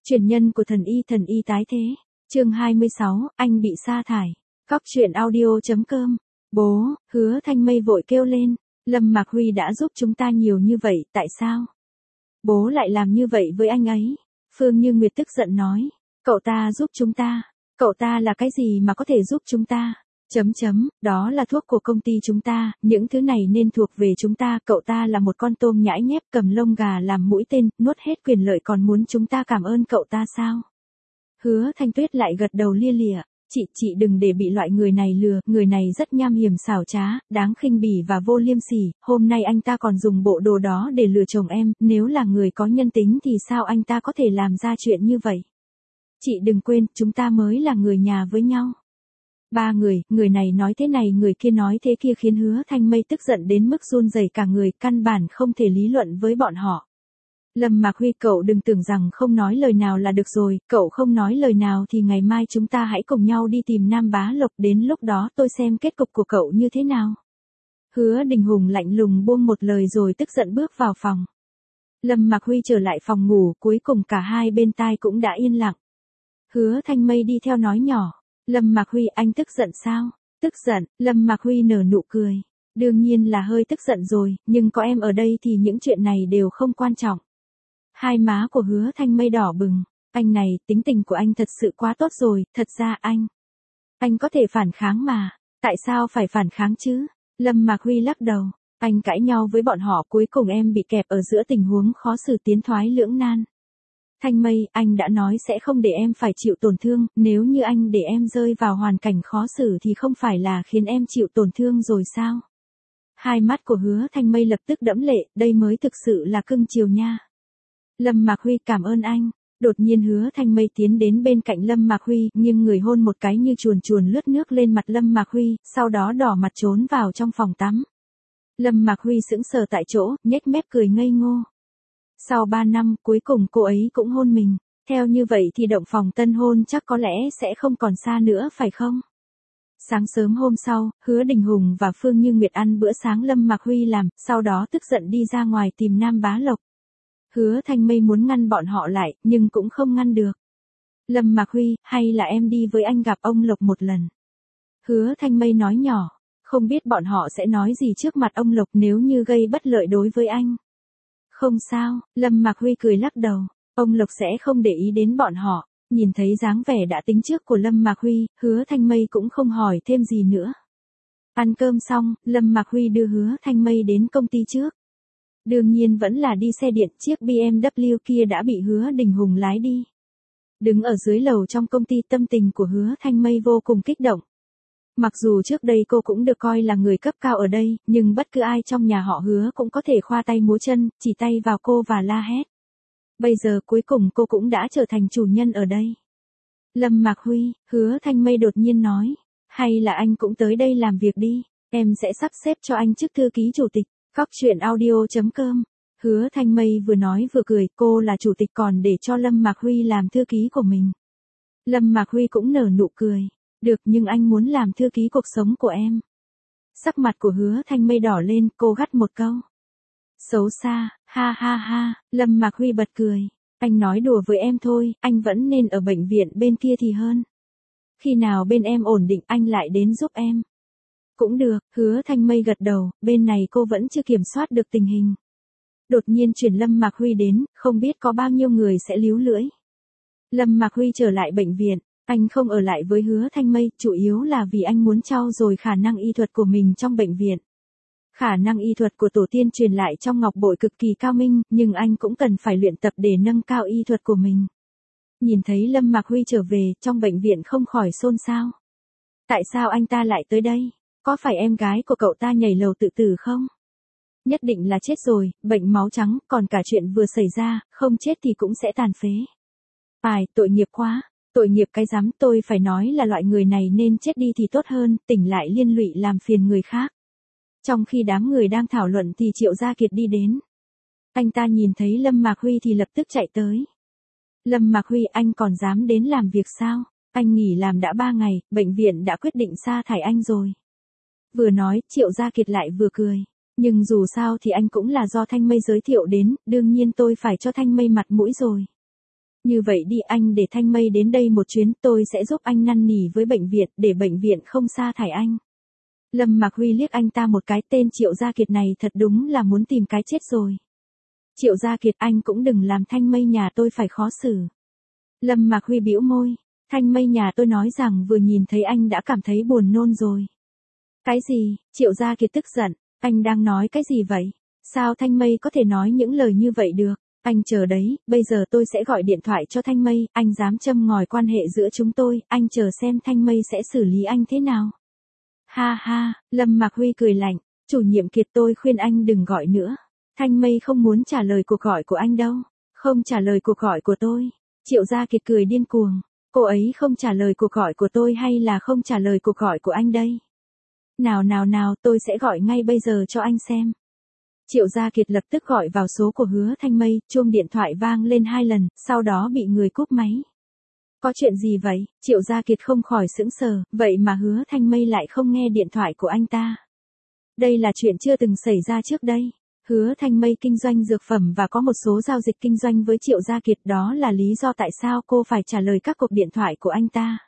Truyền nhân của thần y tái thế. Chương 26, anh bị sa thải. Cóc truyện audio.com. Bố, Hứa Thanh Mây vội kêu lên, Lâm Mạc Huy đã giúp chúng ta nhiều như vậy, tại sao? Bố lại làm như vậy với anh ấy. Phương Như Nguyệt tức giận nói, cậu ta giúp chúng ta. Cậu ta là cái gì mà có thể giúp chúng ta? Đó là thuốc của công ty chúng ta, những thứ này nên thuộc về chúng ta, cậu ta là một con tôm nhãi nhép cầm lông gà làm mũi tên, nuốt hết quyền lợi còn muốn chúng ta cảm ơn cậu ta sao? Hứa Thanh Tuyết lại gật đầu lia lịa, chị đừng để bị loại người này lừa, người này rất nham hiểm xảo trá, đáng khinh bỉ và vô liêm sỉ, hôm nay anh ta còn dùng bộ đồ đó để lừa chồng em, nếu là người có nhân tính thì sao anh ta có thể làm ra chuyện như vậy? Chị đừng quên, chúng ta mới là người nhà với nhau. Ba người này nói thế này người kia nói thế kia khiến Hứa Thanh Mây tức giận đến mức run rẩy cả người, căn bản không thể lý luận với bọn họ. Lâm Mạc Huy, cậu đừng tưởng rằng không nói lời nào là được rồi, cậu không nói lời nào thì ngày mai chúng ta hãy cùng nhau đi tìm Nam Bá Lộc, đến lúc đó tôi xem kết cục của cậu như thế nào. Hứa Đình Hùng lạnh lùng buông một lời rồi tức giận bước vào phòng. Lâm Mạc Huy trở lại phòng ngủ, cuối cùng cả hai bên tai cũng đã yên lặng. Hứa Thanh Mây đi theo nói nhỏ, Lâm Mạc Huy, anh tức giận sao? Tức giận, Lâm Mạc Huy nở nụ cười. Đương nhiên là hơi tức giận rồi, nhưng có em ở đây thì những chuyện này đều không quan trọng. Hai má của Hứa Thanh Mây đỏ bừng, anh này, tính tình của anh thật sự quá tốt rồi, thật ra anh có thể phản kháng mà, tại sao phải phản kháng chứ? Lâm Mạc Huy lắc đầu, anh cãi nhau với bọn họ cuối cùng em bị kẹp ở giữa tình huống khó xử tiến thoái lưỡng nan. Thanh Mây, anh đã nói sẽ không để em phải chịu tổn thương, nếu như anh để em rơi vào hoàn cảnh khó xử thì không phải là khiến em chịu tổn thương rồi sao? Hai mắt của Hứa Thanh Mây lập tức đẫm lệ, đây mới thực sự là cưng chiều nha. Lâm Mạc Huy, cảm ơn anh. Đột nhiên Hứa Thanh Mây tiến đến bên cạnh Lâm Mạc Huy, nghiêng người hôn một cái như chuồn chuồn lướt nước lên mặt Lâm Mạc Huy, sau đó đỏ mặt trốn vào trong phòng tắm. Lâm Mạc Huy sững sờ tại chỗ, nhếch mép cười ngây ngô. Sau 3 năm, cuối cùng cô ấy cũng hôn mình. Theo như vậy thì động phòng tân hôn chắc có lẽ sẽ không còn xa nữa phải không? Sáng sớm hôm sau, Hứa Đình Hùng và Phương Như Nguyệt ăn bữa sáng Lâm Mạc Huy làm, sau đó tức giận đi ra ngoài tìm Nam Bá Lộc. Hứa Thanh Mây muốn ngăn bọn họ lại, nhưng cũng không ngăn được. Lâm Mạc Huy, hay là em đi với anh gặp ông Lộc một lần? Hứa Thanh Mây nói nhỏ, không biết bọn họ sẽ nói gì trước mặt ông Lộc nếu như gây bất lợi đối với anh. Không sao, Lâm Mạc Huy cười lắc đầu, ông Lộc sẽ không để ý đến bọn họ. Nhìn thấy dáng vẻ đã tính trước của Lâm Mạc Huy, Hứa Thanh Mây cũng không hỏi thêm gì nữa. Ăn cơm xong, Lâm Mạc Huy đưa Hứa Thanh Mây đến công ty trước. Đương nhiên vẫn là đi xe điện, chiếc BMW kia đã bị Hứa Đình Hùng lái đi. Đứng ở dưới lầu trong công ty, tâm tình của Hứa Thanh Mây vô cùng kích động. Mặc dù trước đây cô cũng được coi là người cấp cao ở đây, nhưng bất cứ ai trong nhà họ Hứa cũng có thể khoa tay múa chân, chỉ tay vào cô và la hét. Bây giờ cuối cùng cô cũng đã trở thành chủ nhân ở đây. Lâm Mạc Huy, Hứa Thanh Mây đột nhiên nói, hay là anh cũng tới đây làm việc đi, em sẽ sắp xếp cho anh chức thư ký chủ tịch. Cóc truyện audio.com. Hứa Thanh Mây vừa nói vừa cười, cô là chủ tịch còn để cho Lâm Mạc Huy làm thư ký của mình. Lâm Mạc Huy cũng nở nụ cười, được, nhưng anh muốn làm thư ký cuộc sống của em. Sắc mặt của Hứa Thanh Mây đỏ lên, cô gắt một câu. Xấu xa, ha ha ha, Lâm Mạc Huy bật cười, anh nói đùa với em thôi, anh vẫn nên ở bệnh viện bên kia thì hơn. Khi nào bên em ổn định anh lại đến giúp em. Cũng được, Hứa Thanh Mây gật đầu, bên này cô vẫn chưa kiểm soát được tình hình. Đột nhiên chuyển Lâm Mạc Huy đến, không biết có bao nhiêu người sẽ líu lưỡi. Lâm Mạc Huy trở lại bệnh viện, anh không ở lại với Hứa Thanh Mây, chủ yếu là vì anh muốn trau dồi khả năng y thuật của mình trong bệnh viện. Khả năng y thuật của tổ tiên truyền lại trong ngọc bội cực kỳ cao minh, nhưng anh cũng cần phải luyện tập để nâng cao y thuật của mình. Nhìn thấy Lâm Mạc Huy trở về, trong bệnh viện không khỏi xôn xao. Tại sao anh ta lại tới đây? Có phải em gái của cậu ta nhảy lầu tự tử không? Nhất định là chết rồi, bệnh máu trắng, còn cả chuyện vừa xảy ra, không chết thì cũng sẽ tàn phế. Tội nghiệp quá, tội nghiệp cái rắm, tôi phải nói là loại người này nên chết đi thì tốt hơn, tỉnh lại liên lụy làm phiền người khác. Trong khi đám người đang thảo luận thì Triệu Gia Kiệt đi đến. Anh ta nhìn thấy Lâm Mạc Huy thì lập tức chạy tới. Lâm Mạc Huy, anh còn dám đến làm việc sao? Anh nghỉ làm đã 3 ngày, bệnh viện đã quyết định sa thải anh rồi. Vừa nói, Triệu Gia Kiệt lại vừa cười. Nhưng dù sao thì anh cũng là do Thanh Mây giới thiệu đến, đương nhiên tôi phải cho Thanh Mây mặt mũi rồi. Như vậy đi anh để Thanh Mây đến đây một chuyến, tôi sẽ giúp anh năn nỉ với bệnh viện để bệnh viện không sa thải anh. Lâm Mạc Huy liếc anh ta một cái, tên Triệu Gia Kiệt này thật đúng là muốn tìm cái chết rồi. Triệu Gia Kiệt, anh cũng đừng làm Thanh Mây nhà tôi phải khó xử. Lâm Mạc Huy bĩu môi, Thanh Mây nhà tôi nói rằng vừa nhìn thấy anh đã cảm thấy buồn nôn rồi. Cái gì? Triệu Gia Kiệt tức giận, anh đang nói cái gì vậy? Sao Thanh Mây có thể nói những lời như vậy được? Anh chờ đấy, bây giờ tôi sẽ gọi điện thoại cho Thanh Mây, anh dám châm ngòi quan hệ giữa chúng tôi, anh chờ xem Thanh Mây sẽ xử lý anh thế nào. Ha ha, Lâm Mạc Huy cười lạnh, chủ nhiệm Kiệt, tôi khuyên anh đừng gọi nữa. Thanh Mây không muốn trả lời cuộc gọi của anh đâu. Không trả lời cuộc gọi của tôi. Triệu Gia Kiệt cười điên cuồng. Cô ấy không trả lời cuộc gọi của tôi hay là không trả lời cuộc gọi của anh đây? Nào, tôi sẽ gọi ngay bây giờ cho anh xem. Triệu Gia Kiệt lập tức gọi vào số của Hứa Thanh Mây, chuông điện thoại vang lên 2 lần, sau đó bị người cúp máy. Có chuyện gì vậy? Triệu Gia Kiệt không khỏi sững sờ, vậy mà Hứa Thanh Mây lại không nghe điện thoại của anh ta. Đây là chuyện chưa từng xảy ra trước đây. Hứa Thanh Mây kinh doanh dược phẩm và có một số giao dịch kinh doanh với Triệu Gia Kiệt, đó là lý do tại sao cô phải trả lời các cuộc điện thoại của anh ta.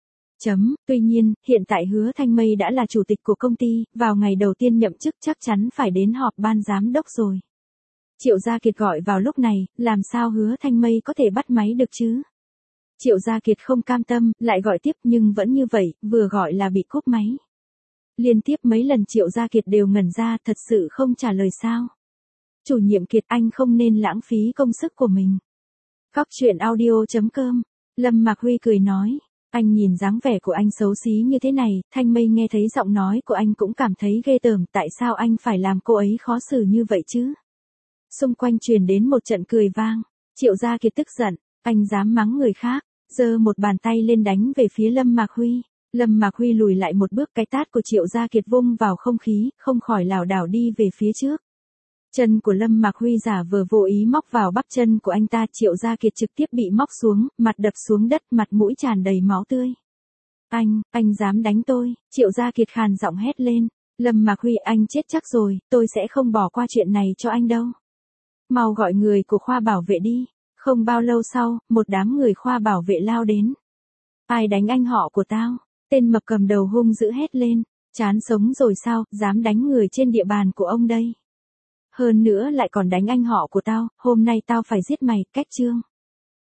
Tuy nhiên, hiện tại Hứa Thanh Mây đã là chủ tịch của công ty, vào ngày đầu tiên nhậm chức chắc chắn phải đến họp ban giám đốc rồi. Triệu Gia Kiệt gọi vào lúc này, làm sao Hứa Thanh Mây có thể bắt máy được chứ? Triệu Gia Kiệt không cam tâm, lại gọi tiếp nhưng vẫn như vậy, vừa gọi là bị cúp máy. Liên tiếp mấy lần Triệu Gia Kiệt đều ngẩn ra, thật sự không trả lời sao? Chủ nhiệm Kiệt, anh không nên lãng phí công sức của mình. Cóc truyện audio.com, Lâm Mạc Huy cười nói, anh nhìn dáng vẻ của anh xấu xí như thế này, Thanh Mây nghe thấy giọng nói của anh cũng cảm thấy ghê tởm, tại sao anh phải làm cô ấy khó xử như vậy chứ? Xung quanh truyền đến một trận cười vang, Triệu Gia Kiệt tức giận, anh dám mắng người khác, giơ một bàn tay lên đánh về phía Lâm Mạc Huy. Lâm Mạc Huy lùi lại một bước, cái tát của Triệu Gia Kiệt vung vào không khí, không khỏi lảo đảo đi về phía trước. Chân của Lâm Mạc Huy giả vờ vô ý móc vào bắp chân của anh ta, Triệu Gia Kiệt trực tiếp bị móc xuống, mặt đập xuống đất, mặt mũi tràn đầy máu tươi. Anh dám đánh tôi, Triệu Gia Kiệt khàn giọng hét lên. Lâm Mạc Huy, anh chết chắc rồi, tôi sẽ không bỏ qua chuyện này cho anh đâu. Mau gọi người của khoa bảo vệ đi. Không bao lâu sau, một đám người khoa bảo vệ lao đến. Ai đánh anh họ của tao? Tên mập cầm đầu hung dữ hét lên. Chán sống rồi sao, dám đánh người trên địa bàn của ông đây. Hơn nữa lại còn đánh anh họ của tao, hôm nay tao phải giết mày, cách chương.